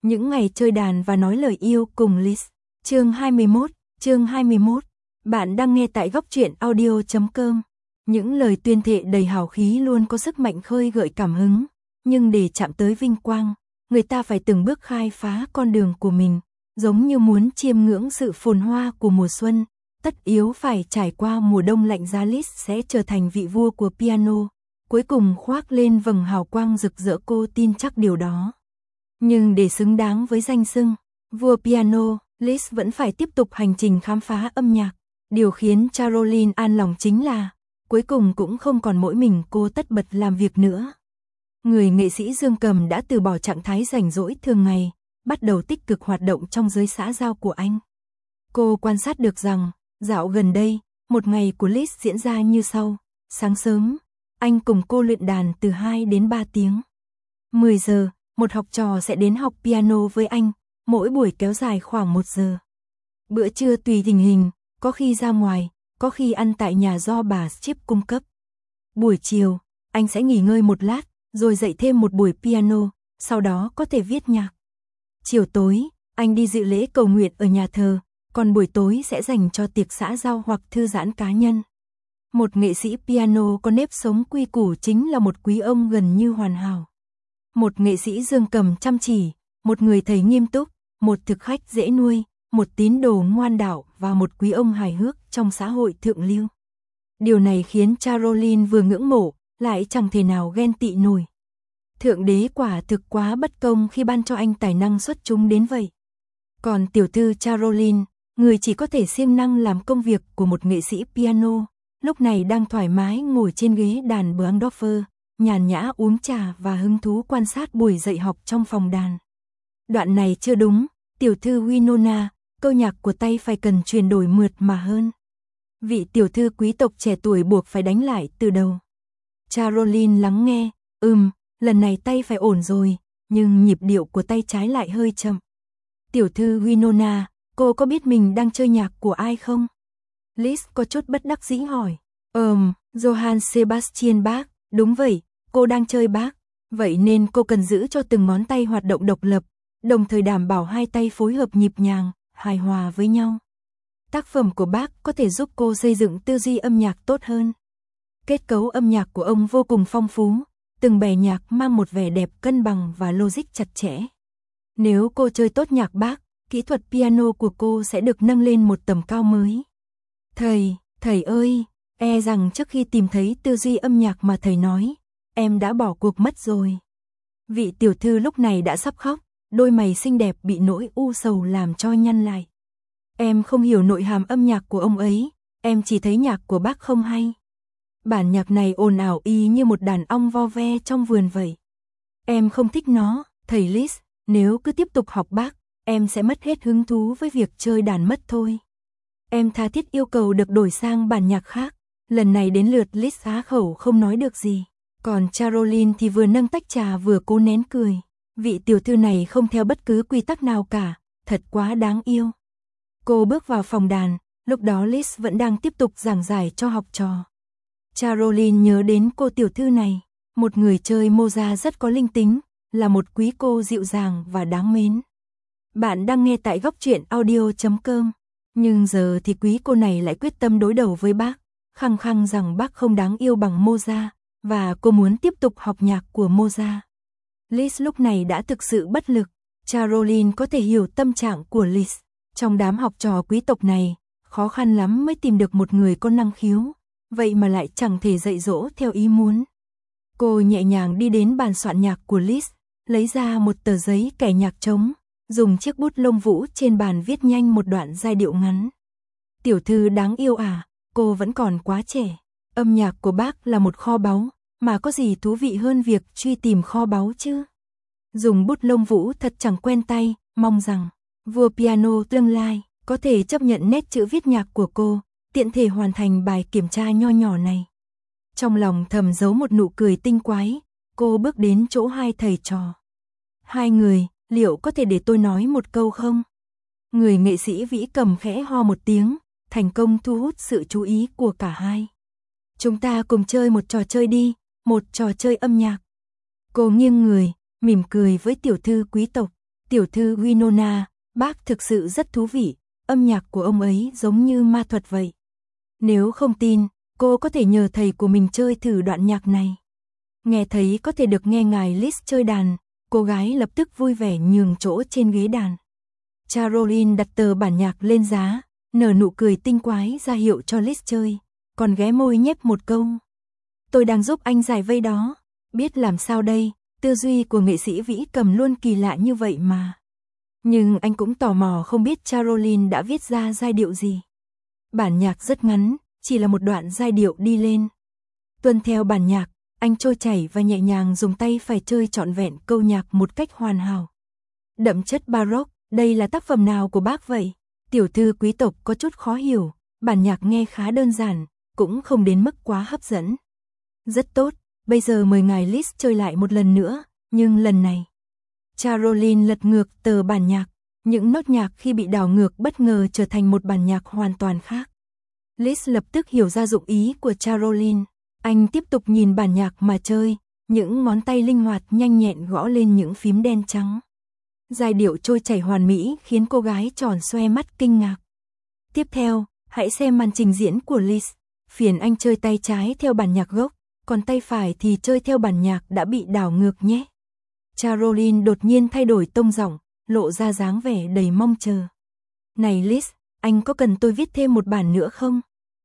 Những ngày chơi đàn và nói lời yêu cùng Liz. Chương 21. Bạn đang nghe tại góc truyện audio.com. Những lời tuyên thệ đầy hào khí luôn có sức mạnh khơi gợi cảm hứng, nhưng để chạm tới vinh quang, người ta phải từng bước khai phá con đường của mình, giống như muốn chiêm ngưỡng sự phồn hoa của mùa xuân, tất yếu phải trải qua mùa đông lạnh giá. Liz sẽ trở thành vị vua của piano, cuối cùng khoác lên vầng hào quang rực rỡ. Cô tin chắc điều đó. Nhưng để xứng đáng với danh xưng vua piano, Liz vẫn phải tiếp tục hành trình khám phá âm nhạc. Điều khiến Caroline an lòng chính là, cuối cùng cũng không còn mỗi mình cô tất bật làm việc nữa. Người nghệ sĩ dương cầm đã từ bỏ trạng thái rảnh rỗi thường ngày, bắt đầu tích cực hoạt động trong giới xã giao của anh. Cô quan sát được rằng, dạo gần đây, một ngày của Liz diễn ra như sau. Sáng sớm, anh cùng cô luyện đàn từ 2 đến 3 tiếng. 10 giờ, một học trò sẽ đến học piano với anh, mỗi buổi kéo dài khoảng 1 giờ. Bữa trưa tùy tình hình, có khi ra ngoài, có khi ăn tại nhà do bà Chip cung cấp. Buổi chiều, anh sẽ nghỉ ngơi một lát, rồi dạy thêm một buổi piano, sau đó có thể viết nhạc. Chiều tối, anh đi dự lễ cầu nguyện ở nhà thờ, còn buổi tối sẽ dành cho tiệc xã giao hoặc thư giãn cá nhân. Một nghệ sĩ piano có nếp sống quy củ chính là một quý ông gần như hoàn hảo. Một nghệ sĩ dương cầm chăm chỉ, một người thầy nghiêm túc, một thực khách dễ nuôi, một tín đồ ngoan đạo và một quý ông hài hước trong xã hội thượng lưu. Điều này khiến Caroline vừa ngưỡng mộ, lại chẳng thể nào ghen tị nổi. Thượng đế quả thực quá bất công khi ban cho anh tài năng xuất chúng đến vậy. Còn tiểu thư Caroline, người chỉ có thể siêng năng làm công việc của một nghệ sĩ piano, lúc này đang thoải mái ngồi trên ghế đàn Berndorfer, nhàn nhã uống trà và hứng thú quan sát buổi dạy học trong phòng đàn. Đoạn này chưa đúng, tiểu thư Winona, câu nhạc của tay phải cần chuyển đổi mượt mà hơn. Vị tiểu thư quý tộc trẻ tuổi buộc phải đánh lại từ đầu. Caroline lắng nghe, lần này tay phải ổn rồi, nhưng nhịp điệu của tay trái lại hơi chậm. Tiểu thư Winona, cô có biết mình đang chơi nhạc của ai không? Liz có chút bất đắc dĩ hỏi. Johann Sebastian Bach, đúng vậy, cô đang chơi Bach, vậy nên cô cần giữ cho từng ngón tay hoạt động độc lập, đồng thời đảm bảo hai tay phối hợp nhịp nhàng, hài hòa với nhau. Tác phẩm của Bach có thể giúp cô xây dựng tư duy âm nhạc tốt hơn. Kết cấu âm nhạc của ông vô cùng phong phú, từng bài nhạc mang một vẻ đẹp cân bằng và logic chặt chẽ. Nếu cô chơi tốt nhạc Bach, kỹ thuật piano của cô sẽ được nâng lên một tầm cao mới. Thầy ơi, e rằng trước khi tìm thấy tư duy âm nhạc mà thầy nói, em đã bỏ cuộc mất rồi. Vị tiểu thư lúc này đã sắp khóc, đôi mày xinh đẹp bị nỗi u sầu làm cho nhăn lại. Em không hiểu nội hàm âm nhạc của ông ấy, em chỉ thấy nhạc của Bác không hay. Bản nhạc này ồn ào y như một đàn ong vo ve trong vườn vậy. Em không thích nó, thầy Liz, nếu cứ tiếp tục học Bach, em sẽ mất hết hứng thú với việc chơi đàn mất thôi. Em tha thiết yêu cầu được đổi sang bản nhạc khác. Lần này đến lượt Liz á khẩu không nói được gì. Còn Caroline thì vừa nâng tách trà vừa cố nén cười. Vị tiểu thư này không theo bất cứ quy tắc nào cả, thật quá đáng yêu. Cô bước vào phòng đàn, lúc đó Liz vẫn đang tiếp tục giảng giải cho học trò. Caroline nhớ đến cô tiểu thư này, một người chơi Mozart rất có linh tính, là một quý cô dịu dàng và đáng mến. Bạn đang nghe tại góc truyện audio.com. Nhưng giờ thì quý cô này lại quyết tâm đối đầu với Bác, khăng khăng rằng Bác không đáng yêu bằng Mozart, và cô muốn tiếp tục học nhạc của Mozart. Liz lúc này đã thực sự bất lực. Caroline có thể hiểu tâm trạng của Liz. Trong đám học trò quý tộc này, khó khăn lắm mới tìm được một người có năng khiếu, vậy mà lại chẳng thể dạy dỗ theo ý muốn. Cô nhẹ nhàng đi đến bàn soạn nhạc của Liz, lấy ra một tờ giấy kẻ nhạc trống, dùng chiếc bút lông vũ trên bàn viết nhanh một đoạn giai điệu ngắn. Tiểu thư đáng yêu à, cô vẫn còn quá trẻ. Âm nhạc của Bác là một kho báu, mà có gì thú vị hơn việc truy tìm kho báu chứ. Dùng bút lông vũ thật chẳng quen tay, mong rằng vua piano tương lai có thể chấp nhận nét chữ viết nhạc của cô, tiện thể hoàn thành bài kiểm tra nho nhỏ này. Trong lòng thầm giấu một nụ cười tinh quái, cô bước đến chỗ hai thầy trò. Hai người, liệu có thể để tôi nói một câu không? Người nghệ sĩ vĩ cầm khẽ ho một tiếng, thành công thu hút sự chú ý của cả hai. Chúng ta cùng chơi một trò chơi đi, một trò chơi âm nhạc. Cô nghiêng người, mỉm cười với tiểu thư quý tộc. Tiểu thư Winona, bác thực sự rất thú vị, âm nhạc của ông ấy giống như ma thuật vậy. Nếu không tin, cô có thể nhờ thầy của mình chơi thử đoạn nhạc này. Nghe thấy có thể được nghe ngài Liz chơi đàn, cô gái lập tức vui vẻ nhường chỗ trên ghế đàn. Caroline đặt tờ bản nhạc lên giá, nở nụ cười tinh quái ra hiệu cho Liz chơi, còn ghé môi nhếch một câu. Tôi đang giúp anh giải vây đó, biết làm sao đây, tư duy của nghệ sĩ vĩ cầm luôn kỳ lạ như vậy mà. Nhưng anh cũng tò mò không biết Caroline đã viết ra giai điệu gì. Bản nhạc rất ngắn, chỉ là một đoạn giai điệu đi lên. Tuân theo bản nhạc, anh trôi chảy và nhẹ nhàng dùng tay phải chơi trọn vẹn câu nhạc một cách hoàn hảo. Đậm chất baroque, đây là tác phẩm nào của bác vậy? Tiểu thư quý tộc có chút khó hiểu, bản nhạc nghe khá đơn giản, cũng không đến mức quá hấp dẫn. Rất tốt, bây giờ mời ngài Liz chơi lại một lần nữa, nhưng lần này. Caroline lật ngược tờ bản nhạc, những nốt nhạc khi bị đảo ngược bất ngờ trở thành một bản nhạc hoàn toàn khác. Liz lập tức hiểu ra dụng ý của Caroline, anh tiếp tục nhìn bản nhạc mà chơi, những ngón tay linh hoạt nhanh nhẹn gõ lên những phím đen trắng. Giai điệu trôi chảy hoàn mỹ khiến cô gái tròn xoe mắt kinh ngạc. Tiếp theo, hãy xem màn trình diễn của Liz, phiền anh chơi tay trái theo bản nhạc gốc, còn tay phải thì chơi theo bản nhạc đã bị đảo ngược nhé. Caroline đột nhiên thay đổi tông giọng, lộ ra dáng vẻ đầy mong chờ. Này Liz, anh có cần tôi viết thêm một bản nữa không?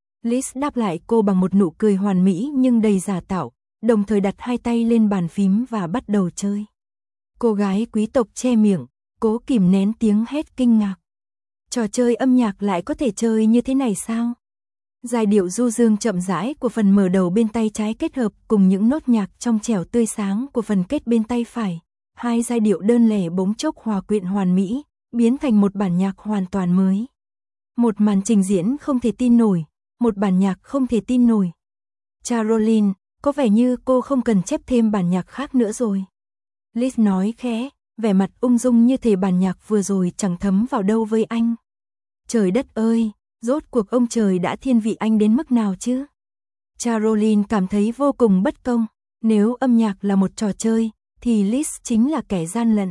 Liz đáp lại cô bằng một nụ cười hoàn mỹ nhưng đầy giả tạo, đồng thời đặt hai tay lên bàn phím và bắt đầu chơi. Cô gái quý tộc che miệng, cố kìm nén tiếng hét kinh ngạc. Trò chơi âm nhạc lại có thể chơi như thế này sao? Giai điệu du dương chậm rãi của phần mở đầu bên tay trái kết hợp cùng những nốt nhạc trong trẻo tươi sáng của phần kết bên tay phải. Hai giai điệu đơn lẻ bỗng chốc hòa quyện hoàn mỹ, biến thành một bản nhạc hoàn toàn mới. Một màn trình diễn không thể tin nổi, một bản nhạc không thể tin nổi. Caroline, có vẻ như cô không cần chép thêm bản nhạc khác nữa rồi. Liz nói khẽ, vẻ mặt ung dung như thể bản nhạc vừa rồi chẳng thấm vào đâu với anh. Trời đất ơi, rốt cuộc ông trời đã thiên vị anh đến mức nào chứ? Caroline cảm thấy vô cùng bất công, nếu âm nhạc là một trò chơi, thì Liz chính là kẻ gian lận.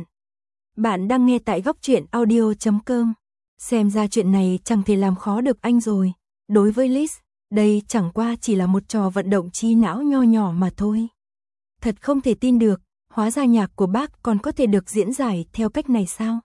Bạn đang nghe tại góc truyện audio.com. Xem ra chuyện này chẳng thể làm khó được anh rồi. Đối với Liz, đây chẳng qua chỉ là một trò vận động trí não nho nhỏ mà thôi. Thật không thể tin được, hóa ra nhạc của bác còn có thể được diễn giải theo cách này sao?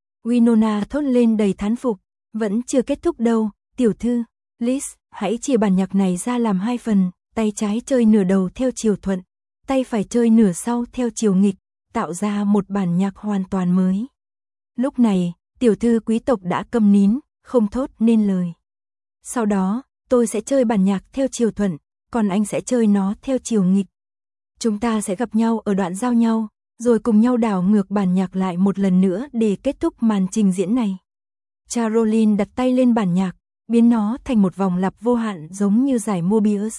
Winona thốt lên đầy thán phục, vẫn chưa kết thúc đâu, tiểu thư. Liz, hãy chia bản nhạc này ra làm hai phần, tay trái chơi nửa đầu theo chiều thuận, tay phải chơi nửa sau theo chiều nghịch, tạo ra một bản nhạc hoàn toàn mới. Lúc này, tiểu thư quý tộc đã câm nín, không thốt nên lời. Sau đó, tôi sẽ chơi bản nhạc theo chiều thuận, còn anh sẽ chơi nó theo chiều nghịch. Chúng ta sẽ gặp nhau ở đoạn giao nhau, rồi cùng nhau đảo ngược bản nhạc lại một lần nữa để kết thúc màn trình diễn này. Caroline đặt tay lên bản nhạc, biến nó thành một vòng lặp vô hạn giống như dải Mobius.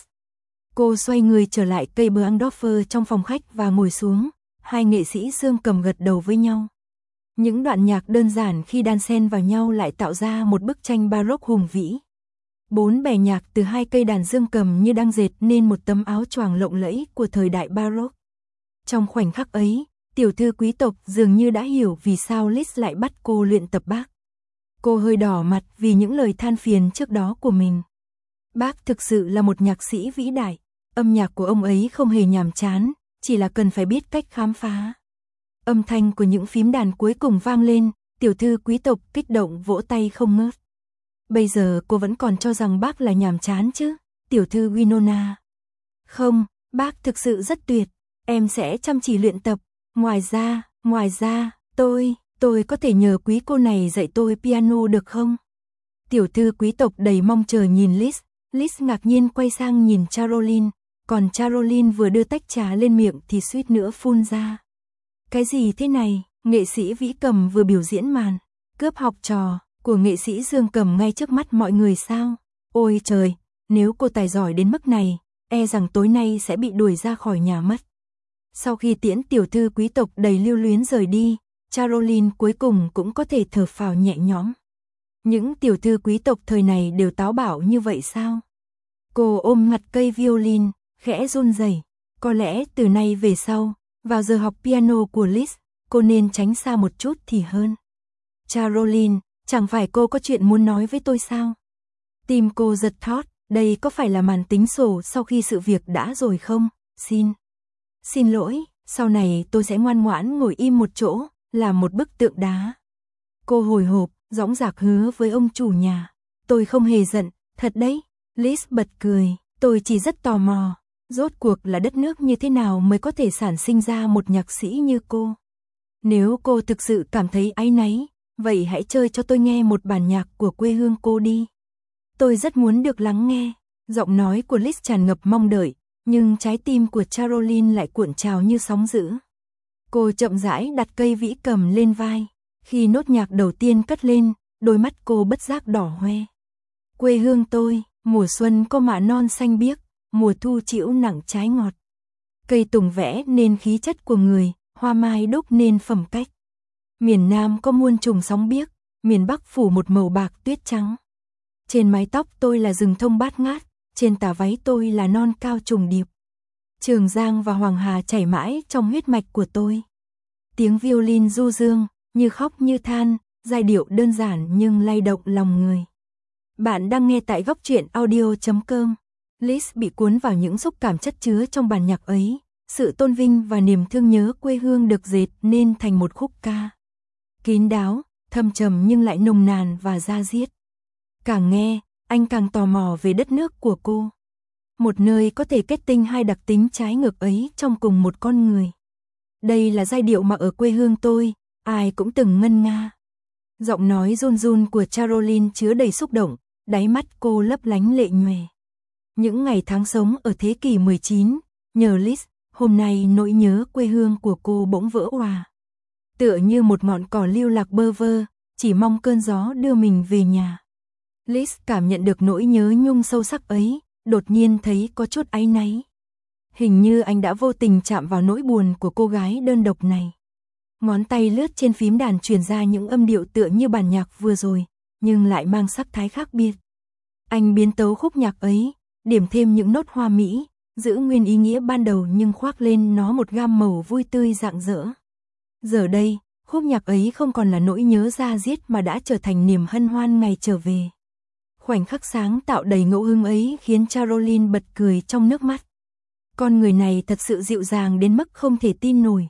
Cô xoay người trở lại cây Bergdorfer trong phòng khách và ngồi xuống, hai nghệ sĩ dương cầm gật đầu với nhau. Những đoạn nhạc đơn giản khi đan xen vào nhau lại tạo ra một bức tranh baroque hùng vĩ. 4 bè nhạc từ hai cây đàn dương cầm như đang dệt nên một tấm áo choàng lộng lẫy của thời đại baroque. Trong khoảnh khắc ấy, tiểu thư quý tộc dường như đã hiểu vì sao Liz lại bắt cô luyện tập bác. Cô hơi đỏ mặt vì những lời than phiền trước đó của mình. Bác thực sự là một nhạc sĩ vĩ đại, âm nhạc của ông ấy không hề nhàm chán, chỉ là cần phải biết cách khám phá. Âm thanh của những phím đàn cuối cùng vang lên, tiểu thư quý tộc kích động vỗ tay không ngớt. Bây giờ cô vẫn còn cho rằng bác là nhàm chán chứ, tiểu thư Winona. Không, bác thực sự rất tuyệt, em sẽ chăm chỉ luyện tập. Ngoài ra, tôi có thể nhờ quý cô này dạy tôi piano được không? Tiểu thư quý tộc đầy mong chờ nhìn Liz. Liz ngạc nhiên quay sang nhìn Caroline, còn Caroline vừa đưa tách trà lên miệng thì suýt nữa phun ra. Cái gì thế này, nghệ sĩ vĩ cầm vừa biểu diễn màn cướp học trò của nghệ sĩ dương cầm ngay trước mắt mọi người sao? Ôi trời, nếu cô tài giỏi đến mức này, e rằng tối nay sẽ bị đuổi ra khỏi nhà mất. Sau khi tiễn tiểu thư quý tộc đầy lưu luyến rời đi, Caroline cuối cùng cũng có thể thở phào nhẹ nhõm. Những tiểu thư quý tộc thời này đều táo bạo như vậy sao? Cô ôm mặt cây violin, khẽ run rẩy. Có lẽ từ nay về sau, vào giờ học piano của Liz, cô nên tránh xa một chút thì hơn. Caroline, chẳng phải cô có chuyện muốn nói với tôi sao? Tim cô giật thót, đây có phải là màn tính sổ sau khi sự việc đã rồi không? Xin lỗi, sau này tôi sẽ ngoan ngoãn ngồi im một chỗ, làm một bức tượng đá. Cô hồi hộp, dõng dạc hứa với ông chủ nhà. Tôi không hề giận, thật đấy. Liz bật cười, tôi chỉ rất tò mò. Rốt cuộc là đất nước như thế nào mới có thể sản sinh ra một nhạc sĩ như cô? Nếu cô thực sự cảm thấy áy náy, vậy hãy chơi cho tôi nghe một bản nhạc của quê hương cô đi. Tôi rất muốn được lắng nghe. Giọng nói của Liz tràn ngập mong đợi, nhưng trái tim của Caroline lại cuộn trào như sóng dữ. Cô chậm rãi đặt cây vĩ cầm lên vai. Khi nốt nhạc đầu tiên cất lên, đôi mắt cô bất giác đỏ hoe. Quê hương tôi, mùa xuân có mạ non xanh biếc, mùa thu chịu nặng trái ngọt. Cây tùng vẽ nên khí chất của người, hoa mai đúc nên phẩm cách. Miền Nam có muôn trùng sóng biếc, miền Bắc phủ một màu bạc tuyết trắng. Trên mái tóc tôi là rừng thông bát ngát, trên tà váy tôi là non cao trùng điệp. Trường Giang và Hoàng Hà chảy mãi trong huyết mạch của tôi. Tiếng violin du dương, như khóc như than, giai điệu đơn giản nhưng lay động lòng người. Bạn đang nghe tại góc truyện audio.com. Liz bị cuốn vào những xúc cảm chất chứa trong bản nhạc ấy, sự tôn vinh và niềm thương nhớ quê hương được dệt nên thành một khúc ca. Kín đáo, thâm trầm nhưng lại nồng nàn và da diết. Càng nghe, anh càng tò mò về đất nước của cô. Một nơi có thể kết tinh hai đặc tính trái ngược ấy trong cùng một con người. Đây là giai điệu mà ở quê hương tôi, ai cũng từng ngân nga. Giọng nói run run của Caroline chứa đầy xúc động, đáy mắt cô lấp lánh lệ nhòe. Những ngày tháng sống ở thế kỷ 19, nhờ Liz, hôm nay nỗi nhớ quê hương của cô bỗng vỡ òa. Tựa như một ngọn cỏ lưu lạc bơ vơ, chỉ mong cơn gió đưa mình về nhà. Liz cảm nhận được nỗi nhớ nhung sâu sắc ấy, đột nhiên thấy có chút áy náy. Hình như anh đã vô tình chạm vào nỗi buồn của cô gái đơn độc này. Ngón tay lướt trên phím đàn truyền ra những âm điệu tựa như bản nhạc vừa rồi, nhưng lại mang sắc thái khác biệt. Anh biến tấu khúc nhạc ấy, điểm thêm những nốt hoa mỹ, giữ nguyên ý nghĩa ban đầu nhưng khoác lên nó một gam màu vui tươi rạng rỡ. Giờ đây, khúc nhạc ấy không còn là nỗi nhớ da diết mà đã trở thành niềm hân hoan ngày trở về. Khoảnh khắc sáng tạo đầy ngẫu hứng ấy khiến Caroline bật cười trong nước mắt. Con người này thật sự dịu dàng đến mức không thể tin nổi.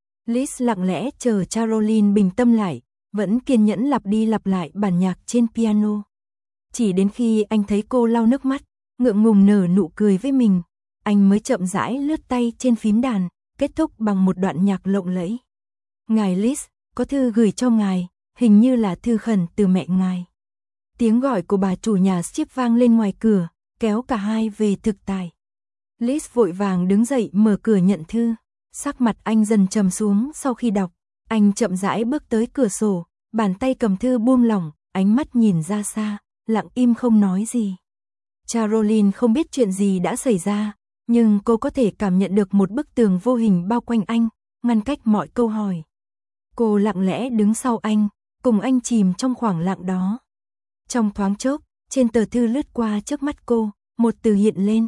Liz lặng lẽ chờ Caroline bình tâm lại, vẫn kiên nhẫn lặp đi lặp lại bản nhạc trên piano. Chỉ đến khi anh thấy cô lau nước mắt, ngượng ngùng nở nụ cười với mình, anh mới chậm rãi lướt tay trên phím đàn, kết thúc bằng một đoạn nhạc lộng lẫy. Ngài Liz, có thư gửi cho ngài, hình như là thư khẩn từ mẹ ngài. Tiếng gọi của bà chủ nhà Skip vang lên ngoài cửa, kéo cả hai về thực tại. Liz vội vàng đứng dậy mở cửa nhận thư. Sắc mặt anh dần trầm xuống sau khi đọc. Anh chậm rãi bước tới cửa sổ, bàn tay cầm thư buông lỏng, ánh mắt nhìn ra xa, lặng im không nói gì. Caroline không biết chuyện gì đã xảy ra, nhưng cô có thể cảm nhận được một bức tường vô hình bao quanh anh, ngăn cách mọi câu hỏi. Cô lặng lẽ đứng sau anh, cùng anh chìm trong khoảng lặng đó. Trong thoáng chốc, trên tờ thư lướt qua trước mắt cô, một từ hiện lên.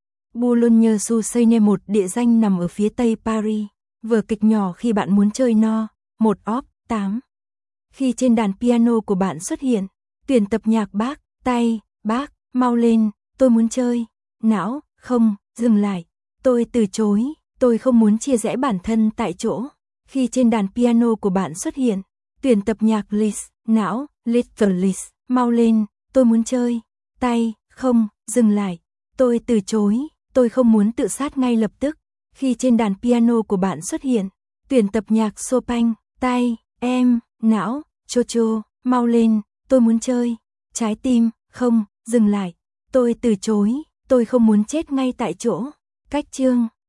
Boulogne-sur-Seine, một địa danh nằm ở phía tây Paris. Vở kịch nhỏ khi bạn muốn chơi no, 1 op. 8. Khi trên đàn piano của bạn xuất hiện, tuyển tập nhạc bác, tay, bác, mau lên, tôi muốn chơi. Não, không, dừng lại. Tôi từ chối, tôi không muốn chia rẽ bản thân tại chỗ. Khi trên đàn piano của bạn xuất hiện, tuyển tập nhạc Liszt, não, Little Liszt, mau lên, tôi muốn chơi. Tay, không, dừng lại. Tôi từ chối, tôi không muốn tự sát ngay lập tức. Khi trên đàn piano của bạn xuất hiện, tuyển tập nhạc Chopin, tay, em, não, Cho, mau lên, tôi muốn chơi. Trái tim, không, dừng lại. Tôi từ chối, tôi không muốn chết ngay tại chỗ. Cách chương